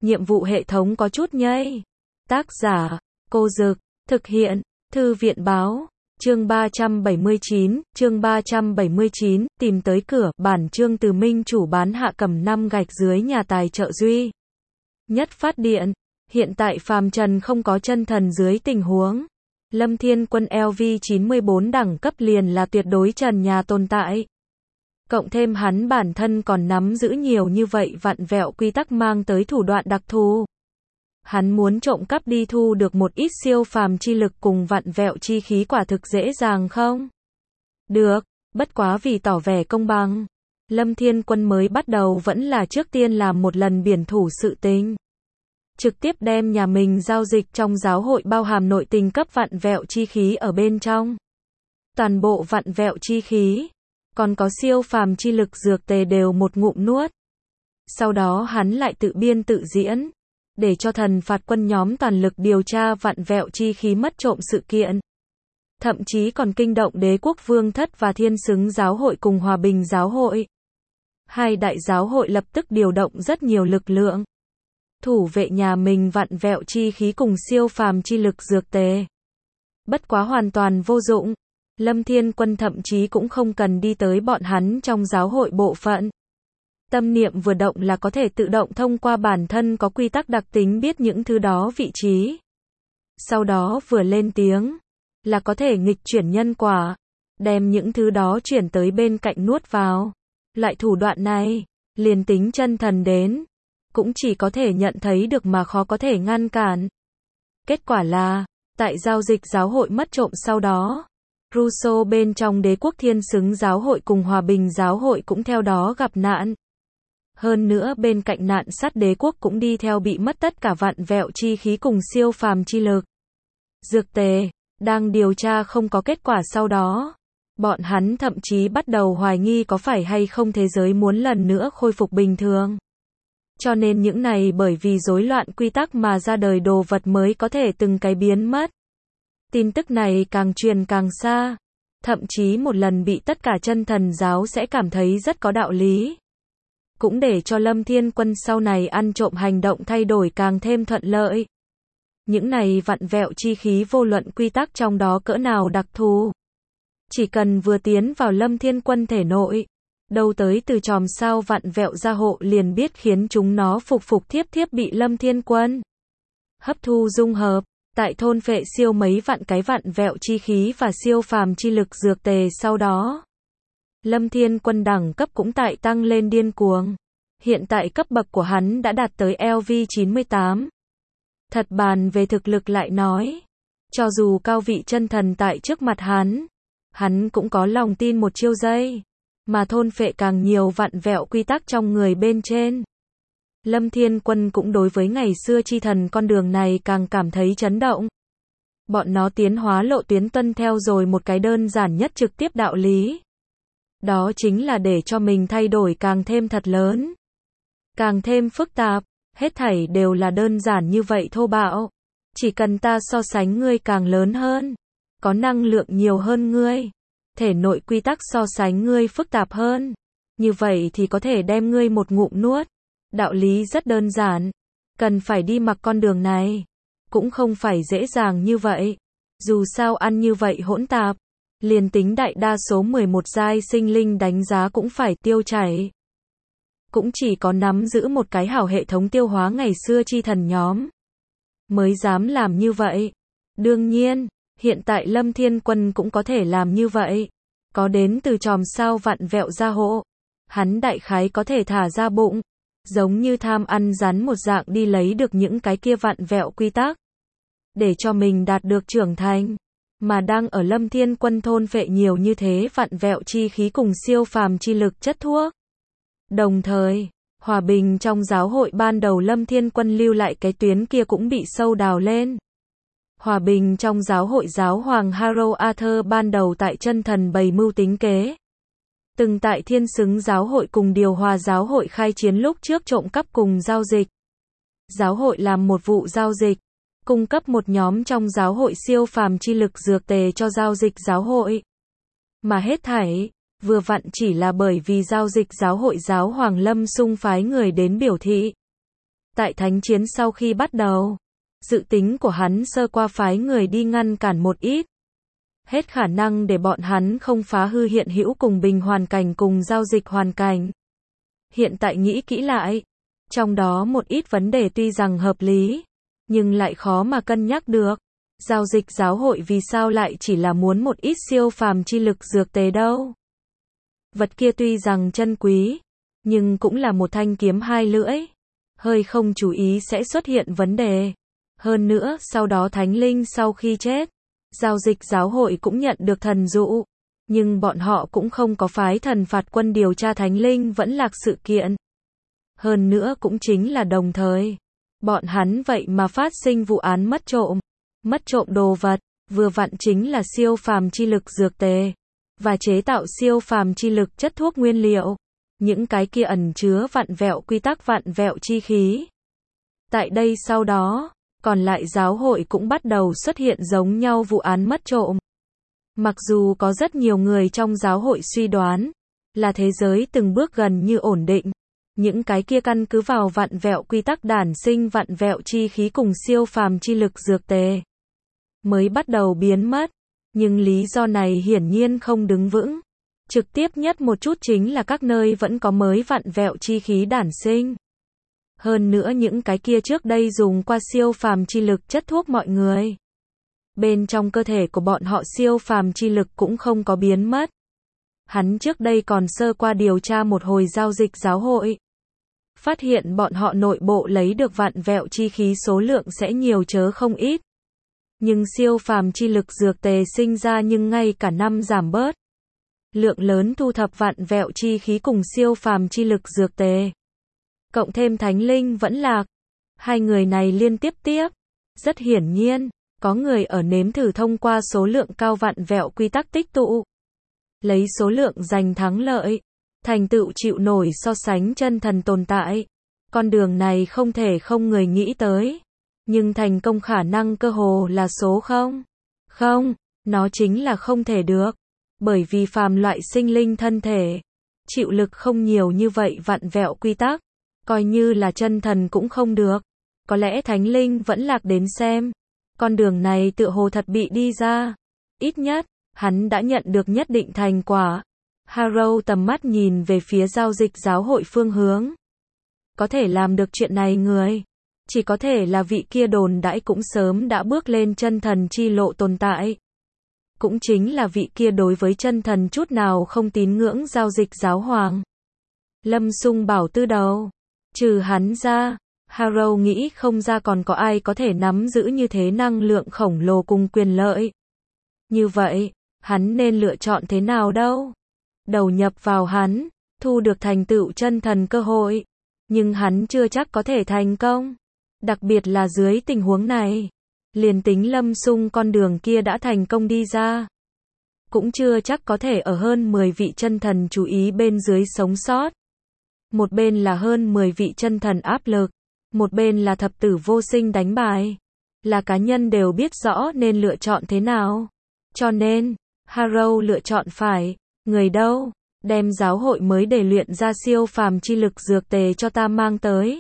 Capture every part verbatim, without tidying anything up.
nhiệm vụ hệ thống có chút nhây. Tác giả, Cô Dực, thực hiện, Thư viện Báo, chương ba trăm bảy mươi chín, chương ba trăm bảy mươi chín, tìm tới cửa, bản chương từ minh chủ bán hạ cầm năm gạch dưới nhà tài trợ duy nhất phát điện. Hiện tại phàm trần không có chân thần dưới tình huống Lâm Thiên Quân L V chín mươi bốn đẳng cấp liền là tuyệt đối trần nhà tồn tại. Cộng thêm hắn bản thân còn nắm giữ nhiều như vậy vặn vẹo quy tắc mang tới thủ đoạn đặc thù. Hắn muốn trộm cắp đi thu được một ít siêu phàm chi lực cùng vặn vẹo chi khí quả thực dễ dàng không? Được, bất quá vì tỏ vẻ công bằng, Lâm Thiên Quân mới bắt đầu vẫn là trước tiên làm một lần biển thủ sự tình. Trực tiếp đem nhà mình giao dịch trong giáo hội bao hàm nội tình cấp vặn vẹo chi khí ở bên trong. Toàn bộ vặn vẹo chi khí, còn có siêu phàm chi lực dược tề đều một ngụm nuốt. Sau đó hắn lại tự biên tự diễn, để cho thần phạt quân nhóm toàn lực điều tra vặn vẹo chi khí mất trộm sự kiện. Thậm chí còn kinh động đế quốc vương thất và thiên xứng giáo hội cùng hòa bình giáo hội. Hai đại giáo hội lập tức điều động rất nhiều lực lượng. Thủ vệ nhà mình vặn vẹo chi khí cùng siêu phàm chi lực dược tề. Bất quá hoàn toàn vô dụng. Lâm Thiên Quân thậm chí cũng không cần đi tới bọn hắn trong giáo hội bộ phận. Tâm niệm vừa động là có thể tự động thông qua bản thân có quy tắc đặc tính biết những thứ đó vị trí. Sau đó vừa lên tiếng, là có thể nghịch chuyển nhân quả, đem những thứ đó chuyển tới bên cạnh nuốt vào. Loại thủ đoạn này, liền tính chân thần đến, cũng chỉ có thể nhận thấy được mà khó có thể ngăn cản. Kết quả là, tại giao dịch giáo hội mất trộm sau đó, Russo bên trong đế quốc thiên xứng giáo hội cùng hòa bình giáo hội cũng theo đó gặp nạn. Hơn nữa bên cạnh nạn sát đế quốc cũng đi theo bị mất tất cả vặn vẹo chi khí cùng siêu phàm chi lực. Dược tề, đang điều tra không có kết quả sau đó. Bọn hắn thậm chí bắt đầu hoài nghi có phải hay không thế giới muốn lần nữa khôi phục bình thường. Cho nên những này bởi vì rối loạn quy tắc mà ra đời đồ vật mới có thể từng cái biến mất. Tin tức này càng truyền càng xa. Thậm chí một lần bị tất cả chân thần giáo sẽ cảm thấy rất có đạo lý. Cũng để cho Lâm Thiên Quân sau này ăn trộm hành động thay đổi càng thêm thuận lợi. Những này vặn vẹo chi khí vô luận quy tắc trong đó cỡ nào đặc thù. Chỉ cần vừa tiến vào Lâm Thiên Quân thể nội, đâu tới từ chòm sao vặn vẹo gia hộ liền biết khiến chúng nó phục phục thiếp thiếp bị Lâm Thiên Quân hấp thu dung hợp, tại thôn phệ siêu mấy vạn cái vặn vẹo chi khí và siêu phàm chi lực dược tề sau đó. Lâm Thiên Quân đẳng cấp cũng tại tăng lên điên cuồng. Hiện tại cấp bậc của hắn đã đạt tới L V chín mươi tám. Thật bàn về thực lực lại nói, cho dù cao vị chân thần tại trước mặt hắn, hắn cũng có lòng tin một chiêu giây, mà thôn phệ càng nhiều vặn vẹo quy tắc trong người bên trên. Lâm Thiên Quân cũng đối với ngày xưa chi thần con đường này càng cảm thấy chấn động. Bọn nó tiến hóa lộ tuyến tuân theo rồi một cái đơn giản nhất trực tiếp đạo lý. Đó chính là để cho mình thay đổi càng thêm thật lớn, càng thêm phức tạp, hết thảy đều là đơn giản như vậy thô bạo. Chỉ cần ta so sánh ngươi càng lớn hơn, có năng lượng nhiều hơn ngươi, thể nội quy tắc so sánh ngươi phức tạp hơn, như vậy thì có thể đem ngươi một ngụm nuốt. Đạo lý rất đơn giản, cần phải đi mặc con đường này, cũng không phải dễ dàng như vậy. Dù sao ăn như vậy hỗn tạp, liền tính đại đa số mười một giai sinh linh đánh giá cũng phải tiêu chảy. Cũng chỉ có nắm giữ một cái hảo hệ thống tiêu hóa ngày xưa chi thần nhóm mới dám làm như vậy. Đương nhiên, hiện tại Lâm Thiên Quân cũng có thể làm như vậy. Có đến từ chòm sao vặn vẹo gia hộ, hắn đại khái có thể thả ra bụng, giống như tham ăn rắn một dạng đi lấy được những cái kia vặn vẹo quy tắc, để cho mình đạt được trưởng thành. Mà đang ở Lâm Thiên Quân thôn phệ nhiều như thế vặn vẹo chi khí cùng siêu phàm chi lực chất thuốc. Đồng thời, hòa bình trong giáo hội ban đầu Lâm Thiên Quân lưu lại cái tuyến kia cũng bị sâu đào lên. Hòa bình trong giáo hội giáo hoàng Harrow Arthur ban đầu tại chân thần bày mưu tính kế. Từng tại thiên xứng giáo hội cùng điều hòa giáo hội khai chiến lúc trước trộm cắp cùng giao dịch. Giáo hội làm một vụ giao dịch, cung cấp một nhóm trong giáo hội siêu phàm chi lực dược tề cho giao dịch giáo hội. Mà hết thảy, vừa vặn chỉ là bởi vì giao dịch giáo hội giáo hoàng Lâm Sung phái người đến biểu thị. Tại thánh chiến sau khi bắt đầu, dự tính của hắn sơ qua phái người đi ngăn cản một ít. Hết khả năng để bọn hắn không phá hư hiện hữu cùng bình hoàn cảnh cùng giao dịch hoàn cảnh. Hiện tại nghĩ kỹ lại, trong đó một ít vấn đề tuy rằng hợp lý, nhưng lại khó mà cân nhắc được. Giao dịch giáo hội vì sao lại chỉ là muốn một ít siêu phàm chi lực dược tề đâu? Vật kia tuy rằng chân quý, nhưng cũng là một thanh kiếm hai lưỡi. Hơi không chú ý sẽ xuất hiện vấn đề. Hơn nữa, sau đó thánh linh sau khi chết, giao dịch giáo hội cũng nhận được thần dụ. Nhưng bọn họ cũng không có phái thần phạt quân điều tra thánh linh vẫn lạc sự kiện. Hơn nữa cũng chính là đồng thời, bọn hắn vậy mà phát sinh vụ án mất trộm. Mất trộm đồ vật, vừa vặn chính là siêu phàm chi lực dược tề, và chế tạo siêu phàm chi lực chất thuốc nguyên liệu. Những cái kia ẩn chứa vặn vẹo quy tắc vặn vẹo chi khí. Tại đây sau đó, còn lại giáo hội cũng bắt đầu xuất hiện giống nhau vụ án mất trộm. Mặc dù có rất nhiều người trong giáo hội suy đoán, là thế giới từng bước gần như ổn định. Những cái kia căn cứ vào vặn vẹo quy tắc đản sinh vặn vẹo chi khí cùng siêu phàm chi lực dược tề mới bắt đầu biến mất. Nhưng lý do này hiển nhiên không đứng vững. Trực tiếp nhất một chút chính là các nơi vẫn có mới vặn vẹo chi khí đản sinh. Hơn nữa những cái kia trước đây dùng qua siêu phàm chi lực chất thuốc mọi người. Bên trong cơ thể của bọn họ siêu phàm chi lực cũng không có biến mất. Hắn trước đây còn sơ qua điều tra một hồi giao dịch giáo hội. Phát hiện bọn họ nội bộ lấy được vặn vẹo chi khí số lượng sẽ nhiều chớ không ít. Nhưng siêu phàm chi lực dược tề sinh ra nhưng ngay cả năm giảm bớt. Lượng lớn thu thập vặn vẹo chi khí cùng siêu phàm chi lực dược tề. Cộng thêm thánh linh vẫn lạc. Hai người này liên tiếp tiếp. Rất hiển nhiên, có người ở nếm thử thông qua số lượng cao vặn vẹo quy tắc tích tụ. Lấy số lượng giành thắng lợi. Thành tựu chịu nổi so sánh chân thần tồn tại. Con đường này không thể không người nghĩ tới. Nhưng thành công khả năng cơ hồ là số không. Không, nó chính là không thể được. Bởi vì phàm loại sinh linh thân thể, chịu lực không nhiều như vậy vặn vẹo quy tắc. Coi như là chân thần cũng không được. Có lẽ thánh linh vẫn lạc đến xem. Con đường này tựa hồ thật bị đi ra. Ít nhất, hắn đã nhận được nhất định thành quả. Harrow tầm mắt nhìn về phía giao dịch giáo hội phương hướng. Có thể làm được chuyện này người. Chỉ có thể là vị kia đồn đãi cũng sớm đã bước lên chân thần chi lộ tồn tại. Cũng chính là vị kia đối với chân thần chút nào không tín ngưỡng giao dịch giáo hoàng. Lâm Sung bảo tư đầu. Trừ hắn ra, Harrow nghĩ không ra còn có ai có thể nắm giữ như thế năng lượng khổng lồ cùng quyền lợi. Như vậy, hắn nên lựa chọn thế nào đâu? Đầu nhập vào hắn, thu được thành tựu chân thần cơ hội. Nhưng hắn chưa chắc có thể thành công. Đặc biệt là dưới tình huống này. Liền tính Lâm Sung con đường kia đã thành công đi ra. Cũng chưa chắc có thể ở hơn mười vị chân thần chú ý bên dưới sống sót. Một bên là hơn mười vị chân thần áp lực. Một bên là thập tử vô sinh đánh bài. Là cá nhân đều biết rõ nên lựa chọn thế nào. Cho nên, Harrow lựa chọn phải. Người đâu? Đem giáo hội mới để luyện ra siêu phàm chi lực dược tề cho ta mang tới.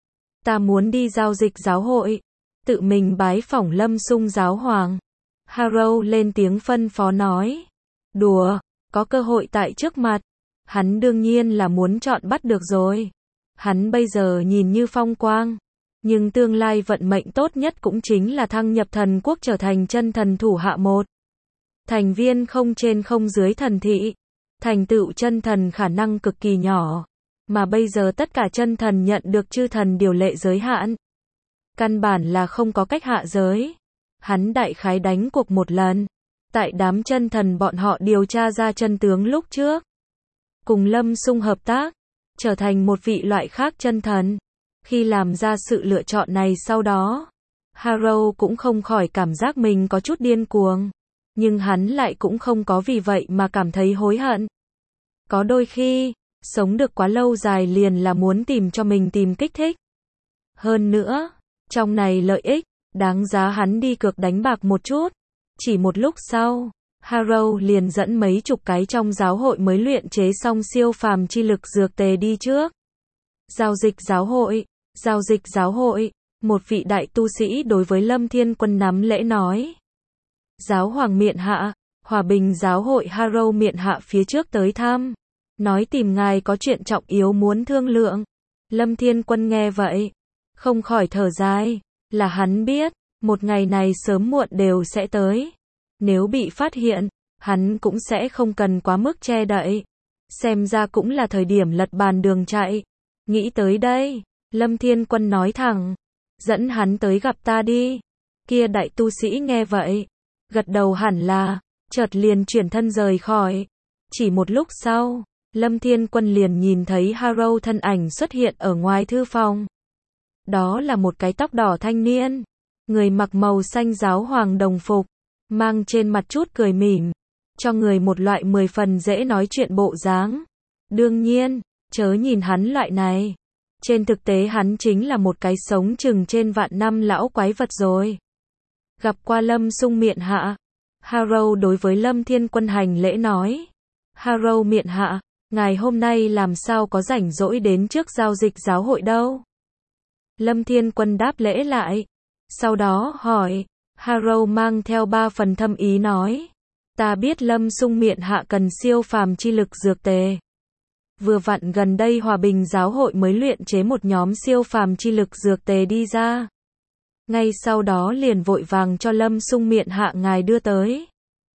Ta muốn đi giao dịch giáo hội. Tự mình bái phỏng Lâm Sung giáo hoàng. Harrow lên tiếng phân phó nói. Đùa, có cơ hội tại trước mặt. Hắn đương nhiên là muốn chọn bắt được rồi. Hắn bây giờ nhìn như phong quang. Nhưng tương lai vận mệnh tốt nhất cũng chính là thăng nhập thần quốc trở thành chân thần thủ hạ một. Thành viên không trên không dưới thần thị. Thành tựu chân thần khả năng cực kỳ nhỏ. Mà bây giờ tất cả chân thần nhận được chư thần điều lệ giới hạn. Căn bản là không có cách hạ giới. Hắn đại khái đánh cuộc một lần. Tại đám chân thần bọn họ điều tra ra chân tướng lúc trước. Cùng Lâm Sung hợp tác. Trở thành một vị loại khác chân thần. Khi làm ra sự lựa chọn này sau đó. Harrow cũng không khỏi cảm giác mình có chút điên cuồng. Nhưng hắn lại cũng không có vì vậy mà cảm thấy hối hận. Có đôi khi, sống được quá lâu dài liền là muốn tìm cho mình tìm kích thích. Hơn nữa, trong này lợi ích, đáng giá hắn đi cược đánh bạc một chút. Chỉ một lúc sau, Harrow liền dẫn mấy chục cái trong giáo hội mới luyện chế xong siêu phàm chi lực dược tề đi trước. Giao dịch giáo hội, Giao dịch giáo hội, một vị đại tu sĩ đối với Lâm Thiên Quân nắm lễ nói. Giáo hoàng miện hạ, Hòa Bình giáo hội Harrow miện hạ phía trước tới thăm. Nói tìm ngài có chuyện trọng yếu muốn thương lượng. Lâm Thiên Quân nghe vậy, không khỏi thở dài, là hắn biết, một ngày này sớm muộn đều sẽ tới. Nếu bị phát hiện, hắn cũng sẽ không cần quá mức che đậy. Xem ra cũng là thời điểm lật bàn đường chạy. Nghĩ tới đây, Lâm Thiên Quân nói thẳng, dẫn hắn tới gặp ta đi. Kia đại tu sĩ nghe vậy, gật đầu hẳn là, chợt liền chuyển thân rời khỏi. Chỉ một lúc sau, Lâm Thiên Quân liền nhìn thấy Harrow thân ảnh xuất hiện ở ngoài thư phòng. Đó là một cái tóc đỏ thanh niên, người mặc màu xanh giáo hoàng đồng phục, mang trên mặt chút cười mỉm, cho người một loại mười phần dễ nói chuyện bộ dáng. Đương nhiên, chớ nhìn hắn loại này, trên thực tế hắn chính là một cái sống chừng trên vạn năm lão quái vật rồi. Gặp qua Lâm Sung miện hạ, Harrow đối với Lâm Thiên Quân hành lễ nói. Harrow miện hạ, ngài hôm nay làm sao có rảnh rỗi đến trước giao dịch giáo hội đâu? Lâm Thiên Quân đáp lễ lại, sau đó hỏi. Harrow mang theo ba phần thâm ý nói. Ta biết Lâm Sung miện hạ cần siêu phàm chi lực dược tề. Vừa vặn gần đây Hòa Bình giáo hội mới luyện chế một nhóm siêu phàm chi lực dược tề đi ra. Ngay sau đó liền vội vàng cho Lâm Sung miện hạ ngài đưa tới.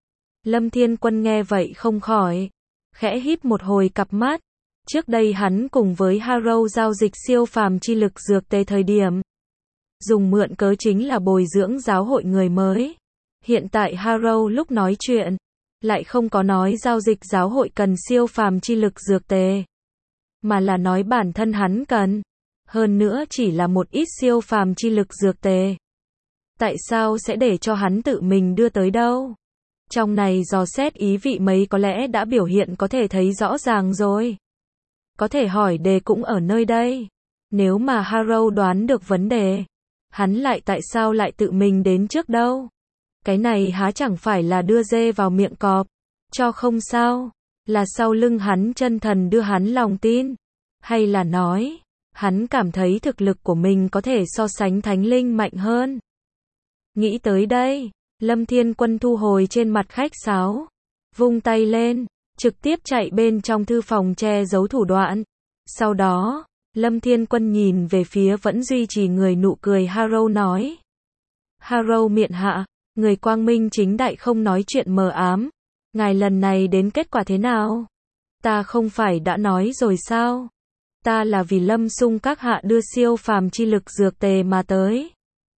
Lâm Thiên Quân nghe vậy không khỏi, khẽ híp một hồi cặp mắt. Trước đây hắn cùng với Harrow giao dịch siêu phàm chi lực dược tề thời điểm, dùng mượn cớ chính là bồi dưỡng giáo hội người mới. Hiện tại Harrow lúc nói chuyện, lại không có nói giao dịch giáo hội cần siêu phàm chi lực dược tề, mà là nói bản thân hắn cần, hơn nữa chỉ là một ít siêu phàm chi lực dược tề. Tại sao sẽ để cho hắn tự mình đưa tới đâu? Trong này dò xét ý vị mấy có lẽ đã biểu hiện có thể thấy rõ ràng rồi. Có thể hỏi đề cũng ở nơi đây. Nếu mà Harrow đoán được vấn đề, hắn lại tại sao lại tự mình đến trước đâu? Cái này há chẳng phải là đưa dê vào miệng cọp, cho không sao, là sau lưng hắn chân thần đưa hắn lòng tin, hay là nói, hắn cảm thấy thực lực của mình có thể so sánh thánh linh mạnh hơn. Nghĩ tới đây, Lâm Thiên Quân thu hồi trên mặt khách sáo, vung tay lên, trực tiếp chạy bên trong thư phòng che giấu thủ đoạn. Sau đó, Lâm Thiên Quân nhìn về phía vẫn duy trì người nụ cười Harrow nói. Harrow miện hạ, người quang minh chính đại không nói chuyện mờ ám. Ngài lần này đến kết quả thế nào? Ta không phải đã nói rồi sao? Ta là vì Lâm Sung các hạ đưa siêu phàm chi lực dược tề mà tới.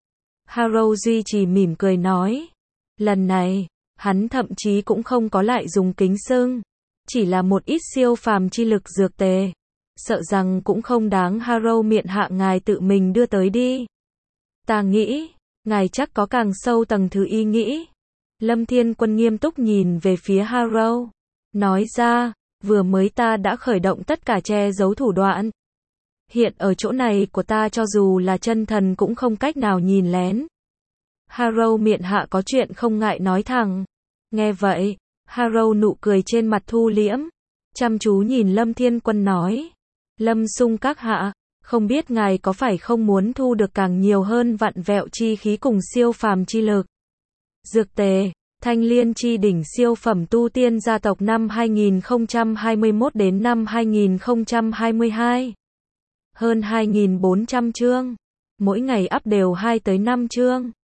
Harrow duy trì mỉm cười nói. Lần này, hắn thậm chí cũng không có lại dùng kính xưng, chỉ là một ít siêu phàm chi lực dược tề. Sợ rằng cũng không đáng Harrow miện hạ ngài tự mình đưa tới đi. Ta nghĩ, ngài chắc có càng sâu tầng thứ ý nghĩ. Lâm Thiên Quân nghiêm túc nhìn về phía Harrow, nói ra, vừa mới ta đã khởi động tất cả che giấu thủ đoạn. Hiện ở chỗ này của ta cho dù là chân thần cũng không cách nào nhìn lén. Harrow miện hạ có chuyện không ngại nói thẳng. Nghe vậy, Harrow nụ cười trên mặt thu liễm, chăm chú nhìn Lâm Thiên Quân nói. Lâm Sung các hạ, không biết ngài có phải không muốn thu được càng nhiều hơn vặn vẹo chi khí cùng siêu phàm chi lực. Dược tề, Thanh Liên chi đỉnh siêu phẩm tu tiên gia tộc năm hai nghìn không trăm hai mươi mốt đến năm hai nghìn không trăm hai mươi hai. Hơn hai nghìn bốn trăm chương, mỗi ngày up đều hai tới năm chương.